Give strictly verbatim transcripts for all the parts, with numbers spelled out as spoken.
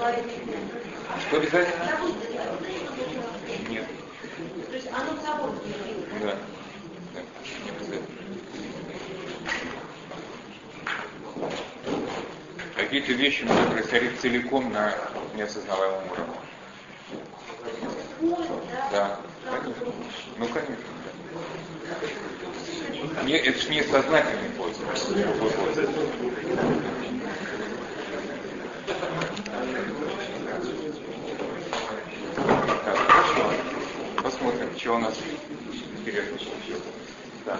Что обязательно? Нет. То есть оно собой. Да. Да. Не обязательно. Какие-то вещи можно происходить целиком на неосознаваемом уровне. Да, конечно. Ну, конечно. Не, это же не сознательный польза. Так, хорошо. Посмотрим, что у нас интересно случилось. Да.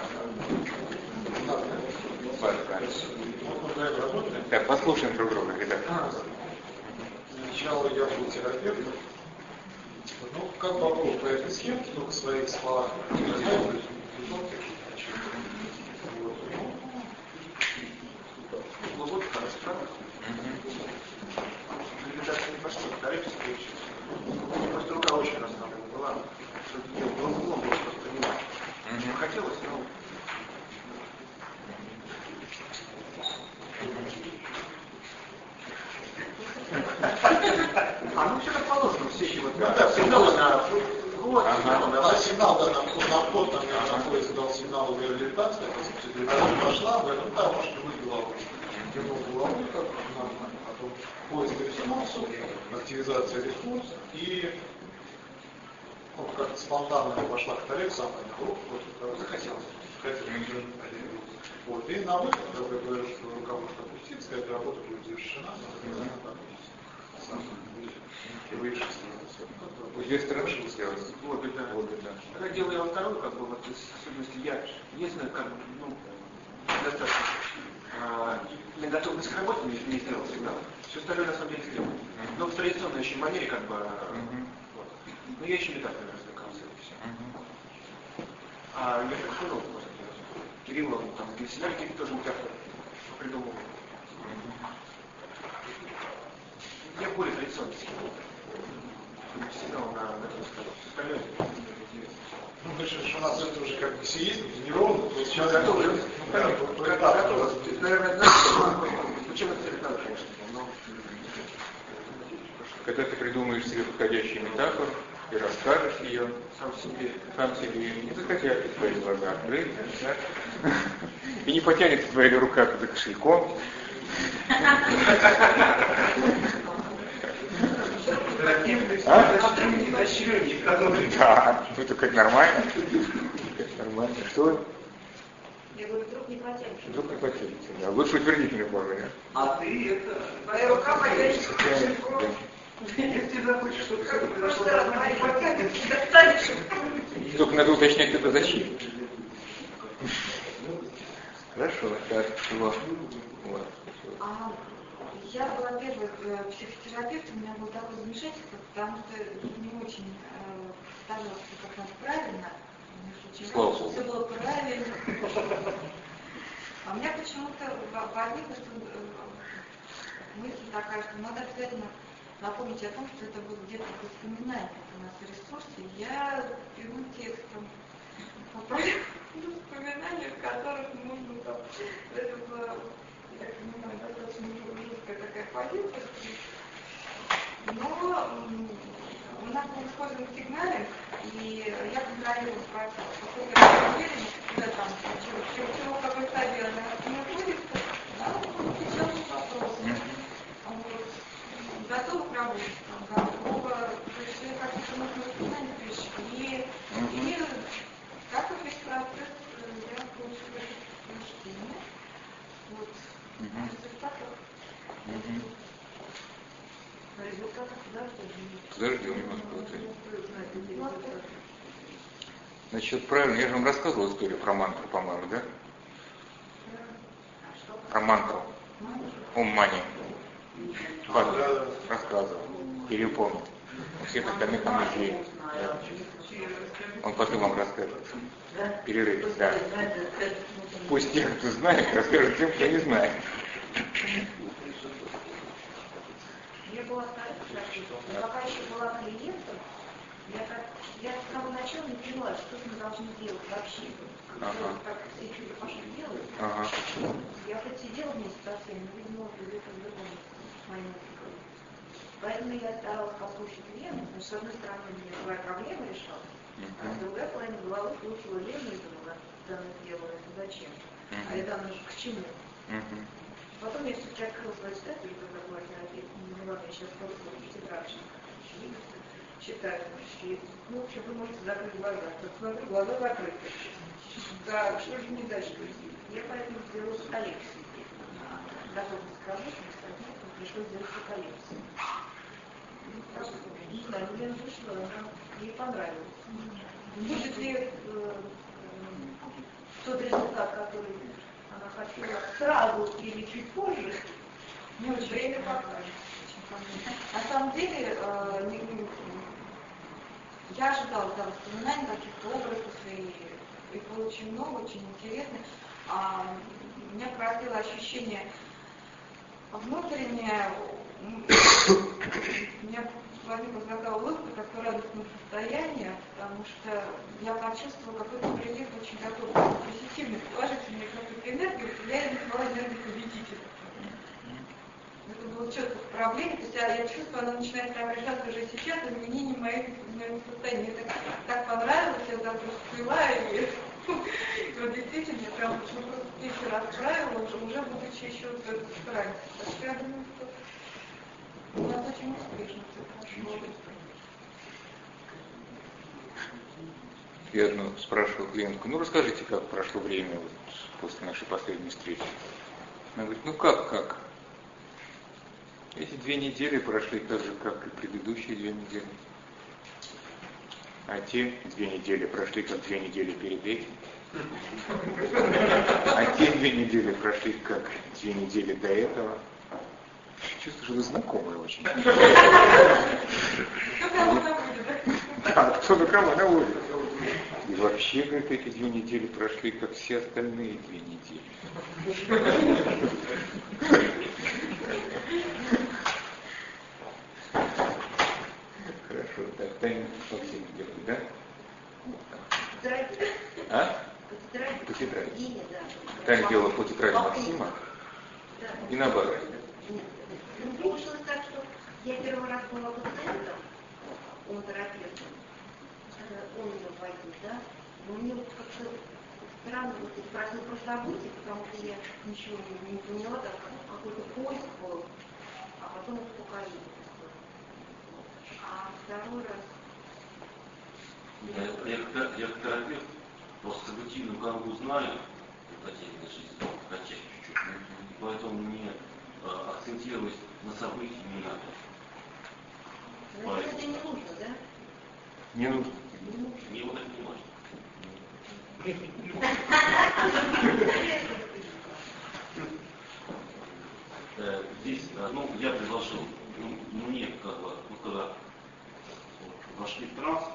Так, послушаем друг друга, ребята. Сначала я был терапевтом. Ну, как попробовал по этой схеме, только в своих словах. Я знаю, глубокая расправа. Рекомендация не пошла, старайтесь получить. Просто рука очень расслаблена была. Что-то делать было углом, было просто понимать. Что хотелось, но... А ну все как положено, все чего. Ну да, сигнал на... Вот, сигнал, да, сигнал, да, на вход, там я находится, дал сигнал в реабилитации, реабилитация пошла, в этом, да, может быть, головой. Кивнул головой, как нормально, потом поиск ресурсов, активизация ресурсов, и ну, как-то спонтанно пошла катарек самая на руку, вот, захотелось, хотелось. Вот, и на выход, когда я говорю, что рука может опуститься, эта работа будет завершена, она так и выше. С две стороны сделать. Вот, да. Вот, да. Когда делаю я второй, как бы, вот, в особенности я, единственное, как бы, ну, достаточно, а, для готовности к работе не, не сделал сигнал. Все остальное, на самом деле, сделал. Mm-hmm. Но в традиционной еще манере, как бы, mm-hmm. вот. Но я еще не так, наверное, развлекался, и все. Mm-hmm. А я так сказал, может делать. Кирилл, он там, для себя какие-то тоже метафоры придумал. Mm-hmm. Я более традиционный сигнал. Сигнал на готовность к работе. Ну, значит, что у нас это уже как бы все есть, тренировано, то сейчас готовы. Ну, конечно, наверное, почему это надо, конечно, но... Когда ты придумаешь себе подходящую метафору и расскажешь ее сам себе, сам себе, не захотят твои глаза открыть, да? И не потянется твоя рука за кошельком. А? Да, ну это как нормально. Нормально. Что? Я говорю, вдруг не потянется. Вдруг не потянется, да. Лучше утвердительной форме, да? А ты это... Твоя рука потянется к кошельку. Если ты захочешь, чтобы что-то произошло, должна не потянется, достанешь. Только надо уточнять, это зачем. Хорошо, так, вот. Вот. А я была первой психотерапевтом, у меня было такое замешательство, потому что не очень э, казалось, как надо правильно. Очень важно, чтобы все было правильно. А у меня почему-то возникла что мысль такая, что надо обязательно напомнить о том, что это было где-то в воспоминаниях у нас в ресурсе. Я прямым текстом поправила воспоминания, в которых нужно там, это было, я так понимаю, достаточно жесткая такая позиция. Но у нас был использован сигналинг, и я контролировала процесс. Поскольку я была уверена, куда там, чего, в какой стадии она находится, да, сейчас вопрос. Вот. Готова к работе, готова, то есть я как-то нужно воспоминания пришли, и как и весь процесс я получила рождение. Вот. А результатов... На результатах Подожди, немножко. Значит, правильно, я же вам рассказывал историю про мантру, по-моему, да? Про мантру. Ом мани. Ладно, рассказывал. Перепомнил. У всех остальных там людей. Да. Он потом вам расскажет. Перерыв, да. Пусть те, кто знает, расскажут тем, кто не знает. Я была пока еще была клиентом, я, как, я с самого начала не поняла, что мы должны делать вообще. Ага. Как все чудо пошли делают. Ага. Я хоть сидела вместе со всеми, но видимо, где-то в другом моем Поэтому я старалась послушать Лену, потому что, с одной стороны, у меня своя проблема решалась, а с другой половины головы слушала Лену и думала, да, она сделала это зачем? А это оно же к чему? Потом я все-таки открыла свою статью, когда была терапия, ну ладно, я сейчас просто тетрадь читаю, ну, в общем, вы можете закрыть глаза. Вот смотрю, глаза закрыты. Да, что же мне дальше будет? Я поэтому сделала коллекцию. Готовность к работе, пришлось сделать коллекцию. Не знаю, мне вышло, она ей понравилось. Будет ли э, э, тот результат, который она хотела сразу или чуть позже, не очень время покажет. На самом деле, э, не, не, я ожидала да, воспоминаний, каких-то образов, и, и было очень много, очень интересно. А, у меня породило ощущение внутреннее, у меня возникла такая улыбка, такое радостное состояние, потому что я почувствовала какой-то прилив очень такой позитивный, положительный какой-то энергию, я ее назвала энергией победителя. Это было четко в проблеме, то есть я, я чувствую, она начинает преображаться уже сейчас, изменение моего, моего состояния. Мне так, так понравилось, я так расцвела, и вот действительно, я прям просто тысячу раз правила, уже, уже будучи еще в стране. Так что я думаю, что у нас очень успешно все прошло. Я одну спрашивал клиентку, ну расскажите, как прошло время вот, после нашей последней встречи. Она говорит, ну как, как? Эти две недели прошли так же, как и предыдущие две недели. А те две недели прошли, как две недели перед этим. А те две недели прошли, как две недели до этого. Чувствую, что вы знакомые очень. Да, кто на кого наводит. И вообще, говорит, эти две недели прошли, как все остальные две недели. Хорошо, так, Таня Максим делает, да? А? По тетради. Таня делала по тетради Максима и наоборот. Ну, получилось так, что я первый раз была пациентом, он терапевтом, он ее водил, да, но мне вот как-то странно, вот я спросила про события, потому что я ничего не, не поняла, так какой-то поиск был, а потом успокоение. А второй раз... Я, я, я, я как терапевт, просто событийную канву знаю, в потерянной жизни, хотя чуть-чуть, и поэтому мне а, акцентировать на событии не надо. Но это не нужно, да? Не нужно. Не нужно. Мне вот это не важно. Здесь, ну, я предложил, ну, мне, как бы, ну, когда вошли в транс,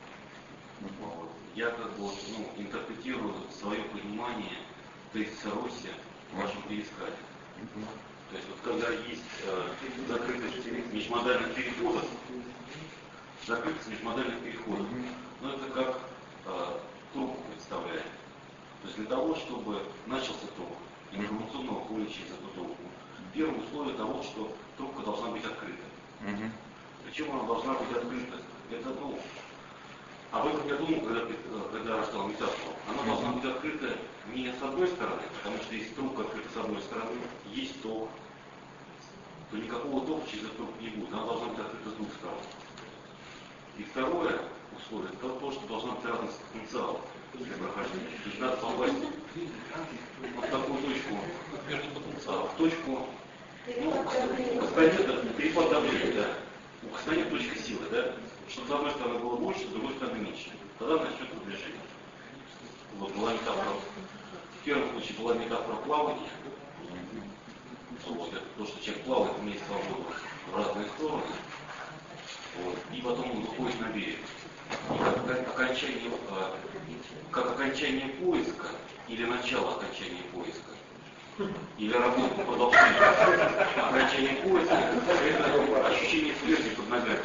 я как бы, ну, интерпретирую свое понимание тезиса Росси в вашем пересказе. То есть, вот когда есть э, закрытость межмодальных переходов, закрытость межмодальных переходов, ну, это как э, трубку представляем. То есть для того, чтобы начался ток информационного поля через эту трубку, первое условие того, что трубка должна быть открыта. Mm-hmm. Причем она должна быть открыта. Это, ну, об этом я думал, когда, когда рождал метафору. Она mm-hmm. должна быть открыта не с одной стороны, потому что если трубка открыта с одной стороны, есть ток, то никакого тока через эту трубку не будет. Она должна быть открыта с двух сторон. И второе условие, это то, что должна быть разность потенциала для прохождения. То есть надо попасть вот в такую точку, в точку, ну, у перепад давления, да. У Кастанет точка силы, да, чтобы с одной стороны было больше, с другой стороны меньше. Тогда начнет приближение. Вот была метафора. В первом случае была метафора плавания. Вот, это то, что человек плавает вместе свободно в разные стороны. Вот, и потом он выходит на берег. И как, как, окончание, как окончание поиска или начало окончания поиска, или работа продолжение окончания поиска, это ощущение смерти под ногами.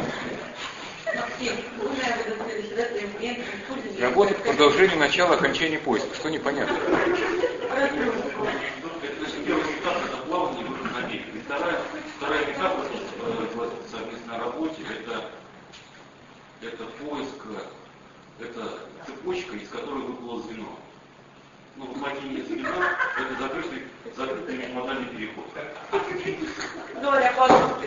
Работа по продолжению начала окончания поиска. Что непонятно? Это, значит, первая этап — это плавание, выход на берег. И вторая, вторая этап — это цепочка, из которой выплыло звено. Ну, выплотнение звена – это закрытый, закрытый межмодальный переход. Доля подушки,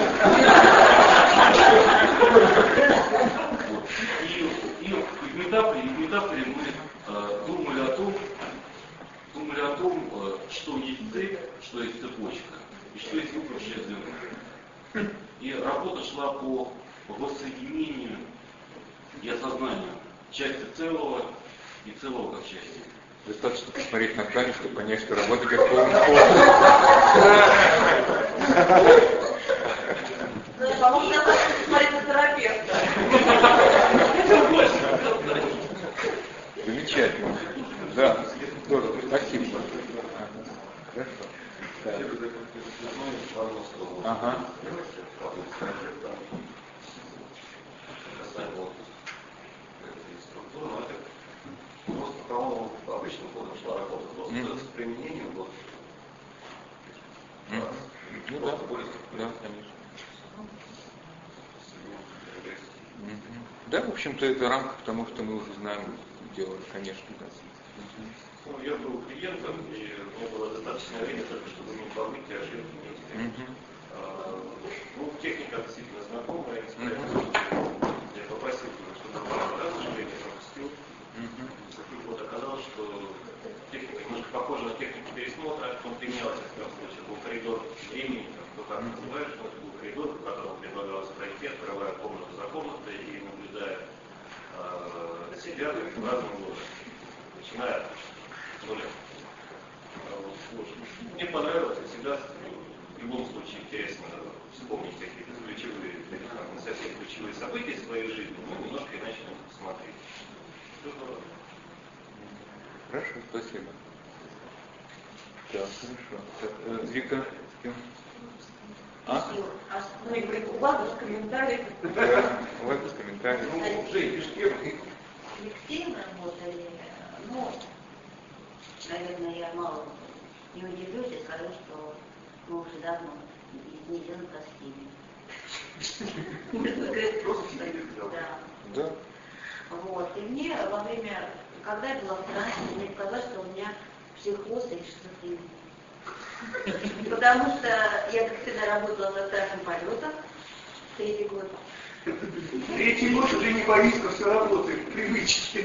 И, и в метафоре, в метафоре мы э, думали о том, думали о том, э, что есть цепь, что есть цепочка, и что есть выпавшее звено. И работа шла по воссоединению и осознанию части целого и целого как части. Достаточно посмотреть на ткань, чтобы понять, что работа идет полным ходом. По-моему, я хочу посмотреть на терапевта. Замечательно. Да, здорово. Спасибо. Хорошо. Ага. Просто, по-моему, обычным ходом шла работа, просто mm-hmm. с применением вот. Mm-hmm. Ну да, да, конечно. Mm-hmm. Да, в общем-то, это рамка, потому что мы уже знаем дело, конечно, да. Ну, я был клиентом, и мне было достаточно времени только, чтобы не помыть и ошибки не сделать. Mm-hmm. А, ну, техника действительно знакомая, mm-hmm. я попросил, чтобы два раза, к сожалению, пропустил. Mm-hmm. Вот оказалось, что техника немножко похожа на технику пересмотра, он применялся в этом случае, был коридор времени, кто как называешь, но это был коридор, по которому предлагалось пройти, открывая комнату за комнатой и наблюдая э, себя в разном возрасте, начиная с нуля. Вот. Мне понравилось, и всегда в любом случае интересно вспомнить какие-то ключевые, не совсем ключевые события в своей жизни, но немножко иначе на них посмотреть. Хорошо, спасибо. Так, хорошо. Так, э, Вика, с кем? А? Ну и говорит, у вас без комментариев. Да, у вас без комментариев. Ну, уже и пешки. С Алексеем работали, ну, наверное, я мало не удивлюсь и скажу, что мы уже давно не делаем простыми. Да. Да. Вот. И мне во время, когда я была в Франции, мне показалось, что у меня психоз и шизофрения. Потому что я, как всегда, работала на старшем полетах, третий год. Третий год уже не боится, все работает, привычки.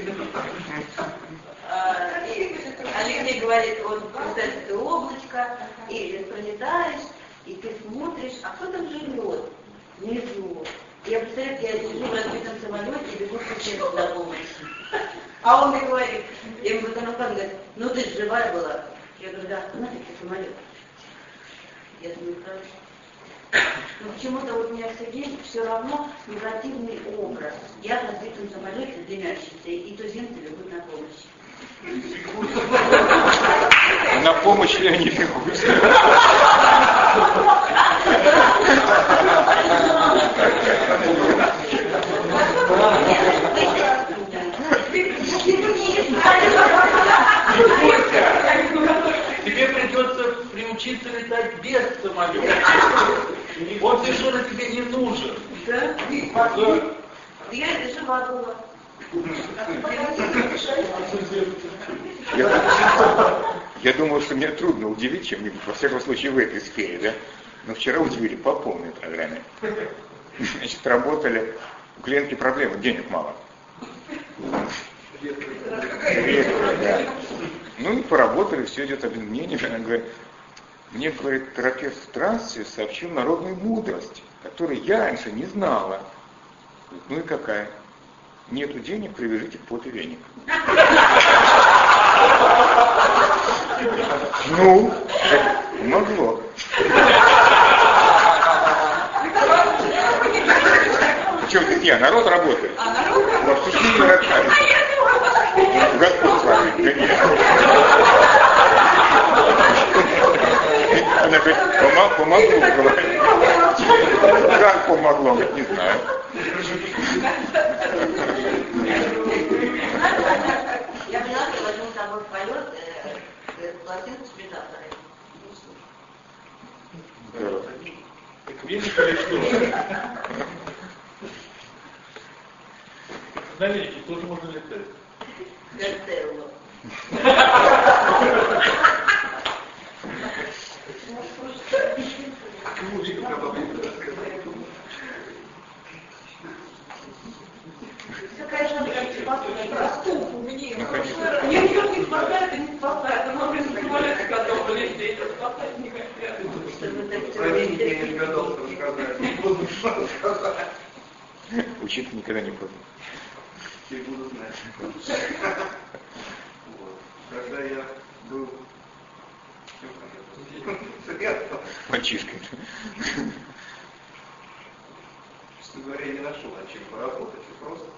Алексей говорит, вот представляешь, ты облачко, и пролетаешь, и ты смотришь, а кто там живет внизу? Я представляю, я лежу в разбитом самолете и бегу к пациенту на помощь. А он мне говорит, я ему потом говорит, ну ты же живая была. Я говорю, да, нафиг ты самолет. Я думаю, хорошо. Но почему-то вот у меня все время все равно негативный образ. Я в разбитом самолете дымящийся, и туземцы бегут на помощь. А на помощь я не бегут. Тебе придется приучиться летать без самолета. Он совершенно тебе не нужен. Да? Да. Я это жива была. Я, я думал, что мне трудно удивить чем-нибудь, во всяком случае в этой сфере, да? Но вчера удивили по полной программе. Значит, работали, у клиентки проблемы, денег мало. Редко, да. Ну и поработали, все идет объединение. Она говорит, мне, говорит, терапевт в трансе сообщил народную мудрость, которую я раньше не знала. Ну и какая? Нету денег, привяжите к попе веник. Ну, могло. Причем тут я, народ работает. А народ работает? Вот, что не расскажет. Господь с вами, да нет. Она говорит, Помо- помогло, говорит. Как помогло, говорит, не знаю. Я поняла, что возьму с собой в полет э, пластинку с метафорой. Здорово. Так видишь, или что? На велике тоже можно летать. Гастелло. Все, конечно, проступ у меня. Мне ничего не спасает и не спасает. Но мы на самолете готовы лететь, а спасать не хотят. Проверить я не догадался рассказать. Не буду рассказать. Учиться никогда не поздно. Не буду знать. Вот. Когда я был мальчишкой. Честно говоря, я не нашел, а чем поработать, и просто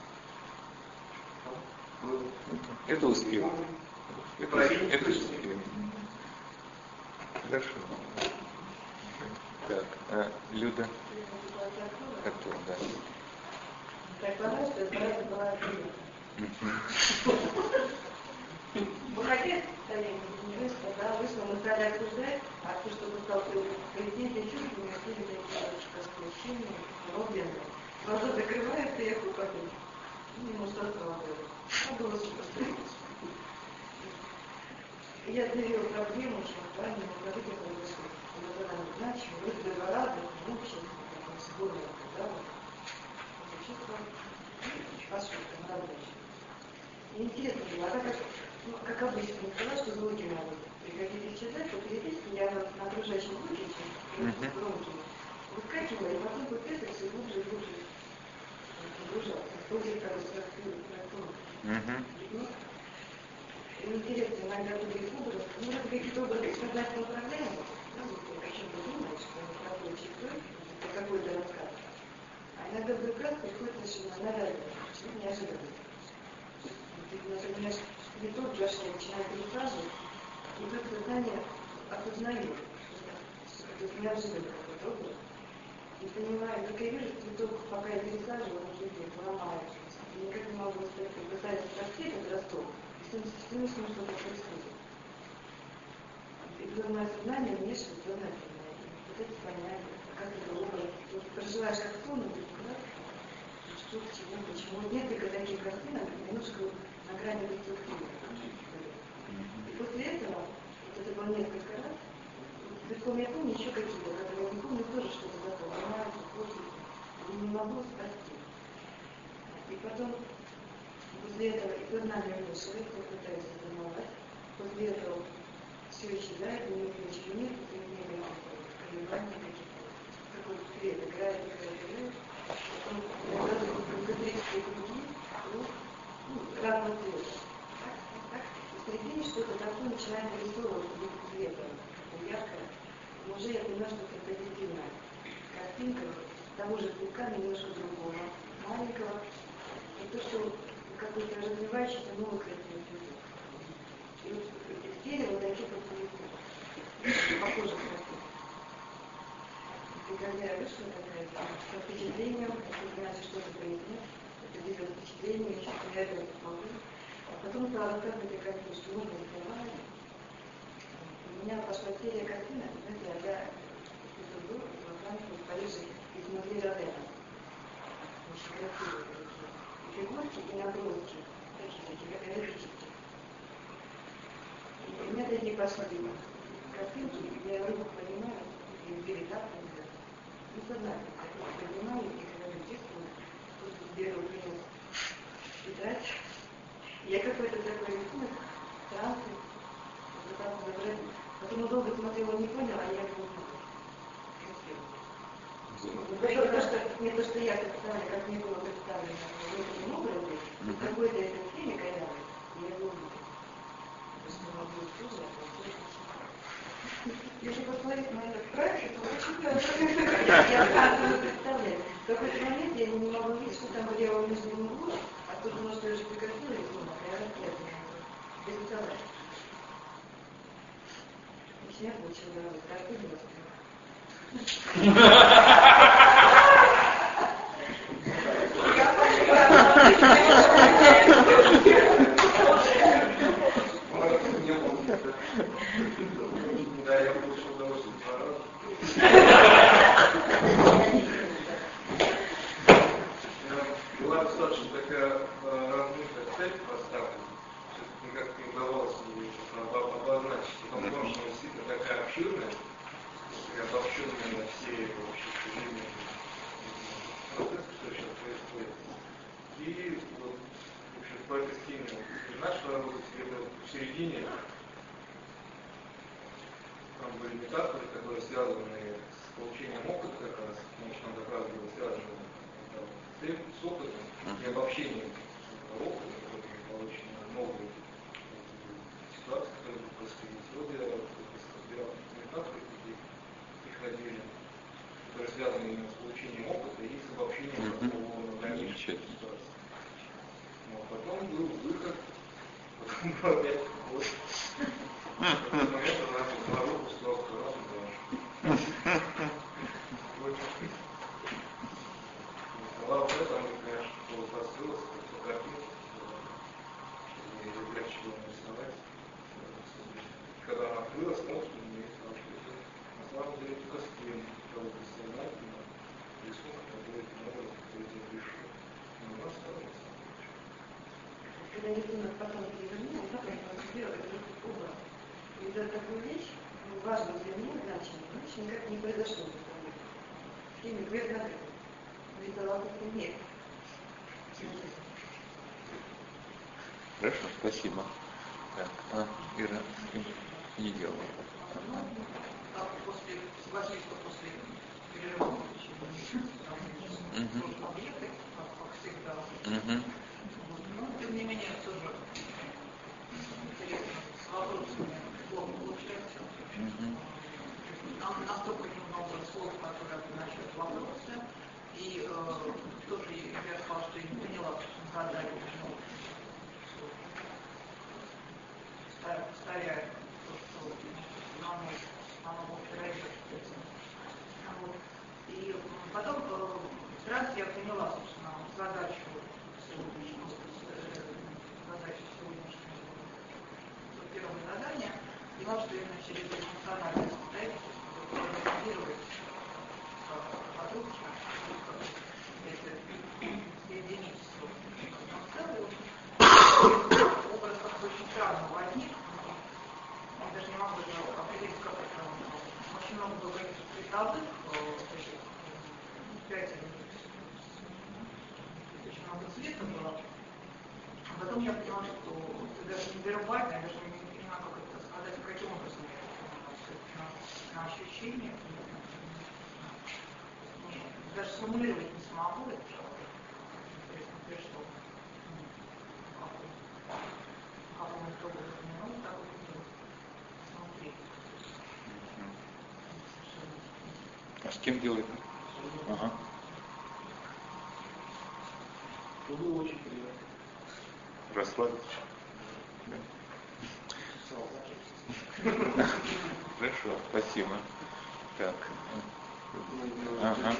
был. Это успех. Это, это успех. Хорошо. Так, а Люда? Кто, да. Как понравилось, что это была отдельно. Выходит, когда вышла, мы стали обсуждать, а то, что вы стал президентом чувствами, какие такие ощущения, проблемы. Глаза закрываются, я купаю, ну, что стало. А было супер. Я заявила проблему, что в плане руководителя произошло. Мы тогда не значим, вы два раза, в общем, сборная, да, вот. Чувство, пошутка, на рабочий. Интересно было, а как, ну, как обычно, не сказала, что звуки надо прекратить исчезать, то периодически я на окружающем звуке, громкими, выскакивала, и потом вот это все глубже и глубже погружался. Вроде как бы интересно, иногда других образов, ну, это какие-то образы сознательно управляемые, да, вот ты о чем-то думаешь, что это рабочий твой, это какой-то рассказ. А иногда вдруг раз приходит совершенно навязанно, что неожиданно. Ты начинаешь не тот же, что начинает пересказывать, и тут сознание осознает, что это неожиданно какой-то образ. И понимаю, как я вижу, что только пока я пересаживаю, он сидит, ломает. Я никак не могу сказать, пытаюсь расти этот росток, и с ним что-то происходит. И когда мое сознание вмешивает сознательно, вот это понятие, как это образ, вот проживаешь как сон, и да, что, к чему, почему. Вот несколько таких картинок, немножко на грани деструктивы. И после этого, вот это было несколько раз, целиком я помню еще какие-то, которые я не помню, тоже что-то такое, ломается, портится, и не могу спасти. И потом, после этого и сознание вмешивается, я пытаюсь осознавать, после этого все исчезает, у меня ничего нет, и у меня колебания какие-то, какой-то цвет играет, играет, играет, потом иногда концентрические круги, ну, разного цвета. Так, так, и в середине что-то такое начинает нарисовывать в виде цвета, яркое, но уже я понимаю, что это позитивная картинка того же цветка, немножко другого, маленького, и то, что какой-то развивающийся новый красивый цветок. И вот из дерева такие как цветок, похоже на цветок. И когда я вышла такая, со впечатлением, это значит что-то прояснить, это делает впечатление, еще я это могу. А потом стала рассказывать о картине, что можно рисовать. У меня пошла серия картинок, знаете, а я иду во Франции, в Париже, из музея Родена. Очень красивые такие. И фигурки, и наброски. Такие, как эротические. И у меня такие пошли картинки, я руку понимаю, и бери так, и сознательно. Я понимаю, и говорю, чувствую, тут беру принес тетрадь. Я какой-то такой рисунок, трансы, вот так вот. Потом долго смотрела, не поняла, а я его не поняла. Не то, что я представляю, как мне было представлено в этом образе, в какой-то этой схеме корявой, я его увидела. Что могу тоже, если посмотреть на этот проект, то очень хорошо. Я сразу представляю. В какой-то момент я не могла видеть, что там где он между ним углу, а тут думала, что я уже прекратила рисунок, а я расследовала. Без представления. Я получила картину. Да, я получил удовольствие два раза. Была достаточно такая обширный, и обобщенные все вообще судебные процессы, что сейчас происходит. И вот, в общем, по этой схеме наша работа где-то в середине. Там были метафоры, которые связаны с получением опыта, как раз, потому что там как раз было связано с опытом и обобщением опыта, который получен на новые ситуации, которые будут происходить. Вот я разбирал метафоры, где приходили, которые связаны именно с получением опыта и с обобщением такого дальнейшей ситуации. Но потом был выход, потом был опять вход. В этот момент она на руку сказала, что раз и два. Главное, там, конечно, было раскрылось, как картинки, чтобы легче было нарисовать. Когда она открылась, смотрит на нее и сказала, что это на самом деле только схема, того бессознательного рисунка, который ты новый, который тебе пришел. Но у нас становится. Когда рисунок потом перевернул, как я его сделала, это убрал. И за такую вещь, важную для меня значимую, иначе никак не произошло. В теме гверна видала как-то нет. Хорошо, спасибо. Так, а, Ира не делала. Ну, так, после, согласись, что после перерыва очень объекты, как всегда. Но, тем не менее, тоже интересно, с вопросами плохо получается. Нам настолько немного слов, которые обозначают вопросы, и э, тоже я сказала, что я не поняла, что задали, но повторяю то, что нам оно повторяется. Вот. И потом, э, сразу я поняла, собственно, задачу сегодняшнего, задачу сегодняшнего первого задания, поняла, что именно через эмоциональное состояние проанализировать подробно, если соединить все. Образ как-то очень странно возник. Я даже не могу определить, как это. Очень много было каких-то прикладных, пять, очень много цвета было. А потом я поняла, что это даже не вербально, я даже не понимаю, как это сказать, каким образом я это поняла. На, на ощущение. Даже сформулировать не смогу, это интересно пришло. Как он это понял, так вот смотри. А с кем делает? Ага. Было очень приятно. Расслабиться. Хорошо, спасибо. Так. Ага.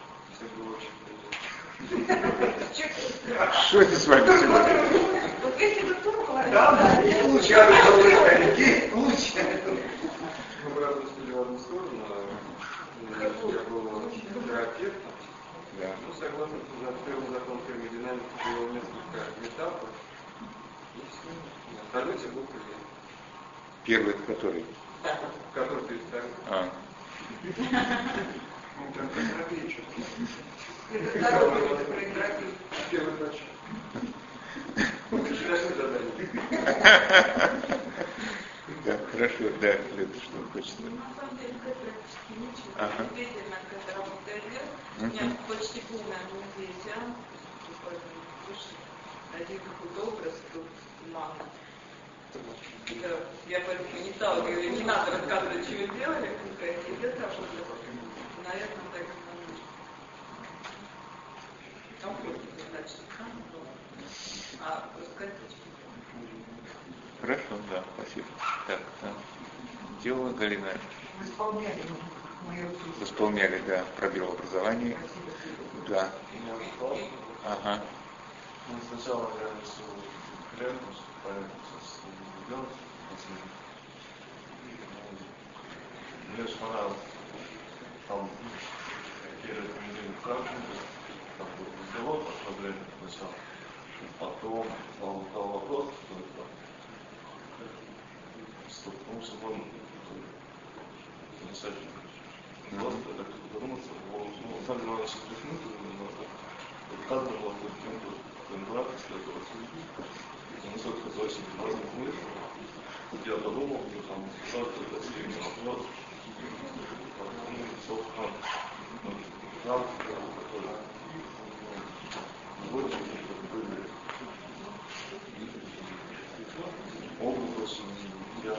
Что это с вами сегодня? Вот если бы думала, да, есть лучше, есть лучше. Мы пропустили в одну сторону, я был терапевтом. Да. Ну, согласно первому закону термодинамики, было несколько метафор. И все. Второй тебе был привет. Первый который? Который ты ставил. А. Ну, прям как терапия. это здоровый люди проиграли. Первый начал. Вчерашнее задание. Да, хорошо, да, Лена, что вы хотите? На самом деле, это практически ничего. Ага. Действительно, когда работает вверх, у меня почти полная амнезия. Один какой-то образ, тут мама. Да, я поэтому не стала, говорю, не надо рассказывать, что вы делали, какая-то идет, а что наверное, так комфортно, значит, а рассказать Хорошо, да, спасибо. Так, да. Дело Галина. мы исполняли мою Восполняли, да, пробел образования. Да. Ага. Ну, сначала я рисовал клетку, поэтому с ребенком. Мне очень понравилось. Там какие-то рекомендации картинки, там был разговор, пошло время сначала. Потом он задал вопрос, который столкнулся, он писать. Просто так задуматься, ну, на самом деле, надо сейчас присмотреться немножко. Каждый может быть кем-то контракт, этого судьи. Ну, собственно, очень важный смысл. Я подумал, что там завтра это время вопрос. Ну, собственно, нам, который больше, были опыт очень, я,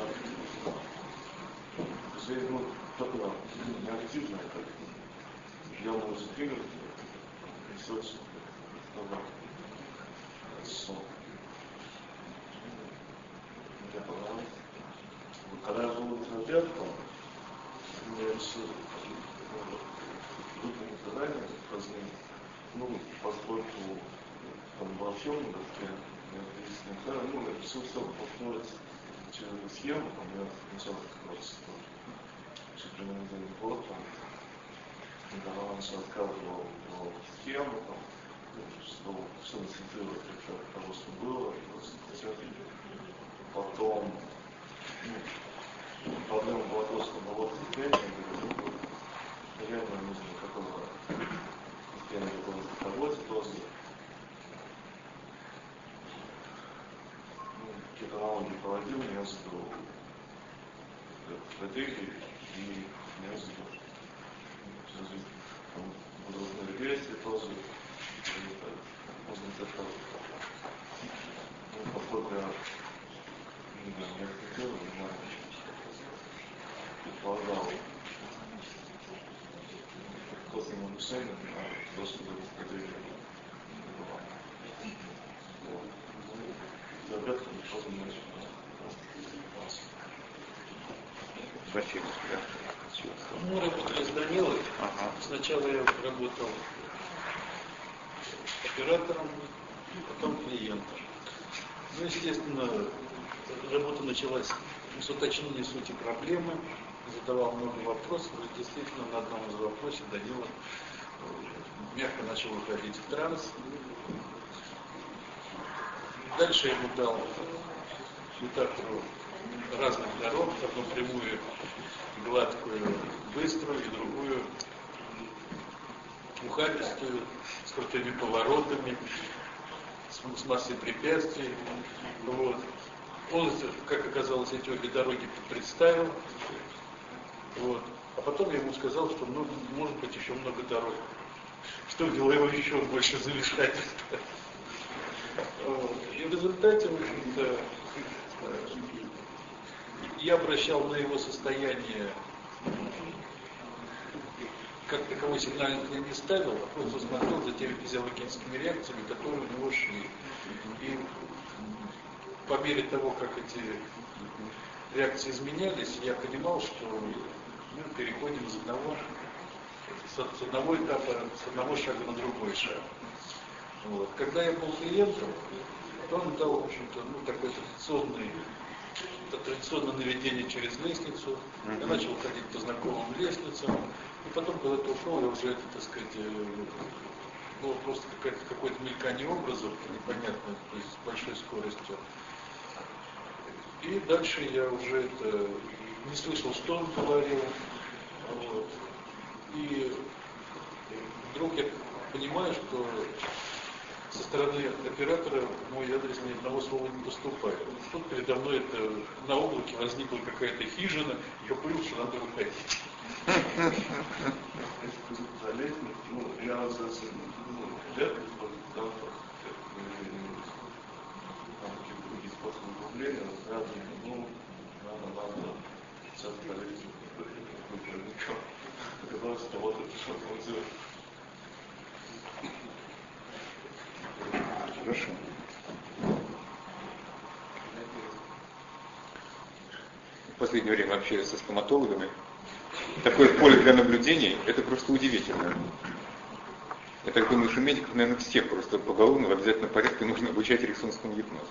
ну, такое, не активное, как я музыкирую, и очень, много, сон. Мне понравилось. Когда я был терапевтом, я решил выполнить задание позднее. Ну, поскольку там во всем, да, я, ну, я решил все построить через эту схему, там я сначала как раз примерно за год, там, когда он рассказывал про схему, там, что все насценировать как того, что было, и просто потом, ну, проблема была то, что на вот степени, наверное, нужно какого степени какого-то работе тоже. Ну, какие-то аналогии проводил между стратегией и между возрастной регрессией тоже. Можно это, ну, поскольку я не знаю, я хотел, я предполагал косвенное решение на то, чтобы эта стратегия была. Вот. Диабет тоже не очень важно. Спасибо. Мы работали с Данилой. Ага. Сначала я работал оператором, потом клиентом. Ну, естественно, работа началась с уточнения сути проблемы, задавал много вопросов, и действительно на одном из вопросов Данила мягко начал уходить в транс. Дальше я ему дал метафору разных дорог, одну прямую, гладкую, быструю, и другую ухабистую, с крутыми поворотами, с, с массой препятствий. Вот. Полностью, как оказалось, эти обе дороги представил. Вот. А потом я ему сказал, что ну, может быть еще много дорог, что дело его еще больше замешательства. Вот. И в результате, в общем-то, я обращал на его состояние, как таковой сигнальник я не ставил, а просто смотрел за теми физиологическими реакциями, которые у него шли. И по мере того, как эти реакции изменялись, я понимал, что мы переходим с одного, с одного этапа, с одного шага на другой шаг. Вот. Когда я был клиентом, то он дал, в общем-то, ну, такой традиционный, традиционное наведение через лестницу. Я начал ходить по знакомым лестницам. И потом, когда ты ушел, я уже, это, так сказать, было просто какое-то мелькание образов, непонятно, то есть с большой скоростью. И дальше я уже это не слышал, что он говорил. Вот. И вдруг я понимаю, что со стороны оператора в мой адрес ни одного слова не поступает. Тут передо мной это, на облаке возникла какая-то хижина, я понял, что надо выходить. Залезть, ну, я за лет, там какие-то другие способы углубления, сразу, ну, надо, надо, сейчас полезть, оказалось, что вот это что-то он делает. Хорошо. В последнее время общаюсь со стоматологами. Такое поле для наблюдений, это просто удивительно. Я так думаю, что медиков, наверное, всех просто поголовно в обязательном порядке нужно обучать эриксонскому гипнозу.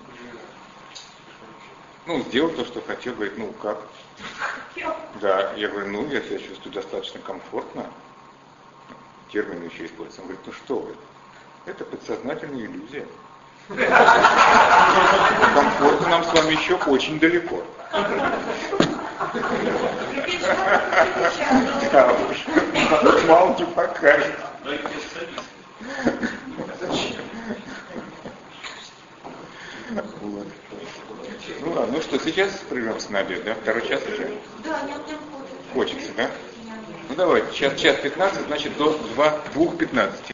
Ну, сделал то, что хотел, говорит, ну как? Да, я говорю, ну, я себя чувствую достаточно комфортно. Термины еще используются. Он говорит, ну что вы, это подсознательная иллюзия. Комфортно нам с вами еще очень далеко. Да уж, мало не покажет. Вот. Ну ладно, ну что, сейчас прервемся на обед, да? Второй час уже? Да, не хочется, да? Ну давайте, сейчас час пятнадцать, значит до двух пятнадцати.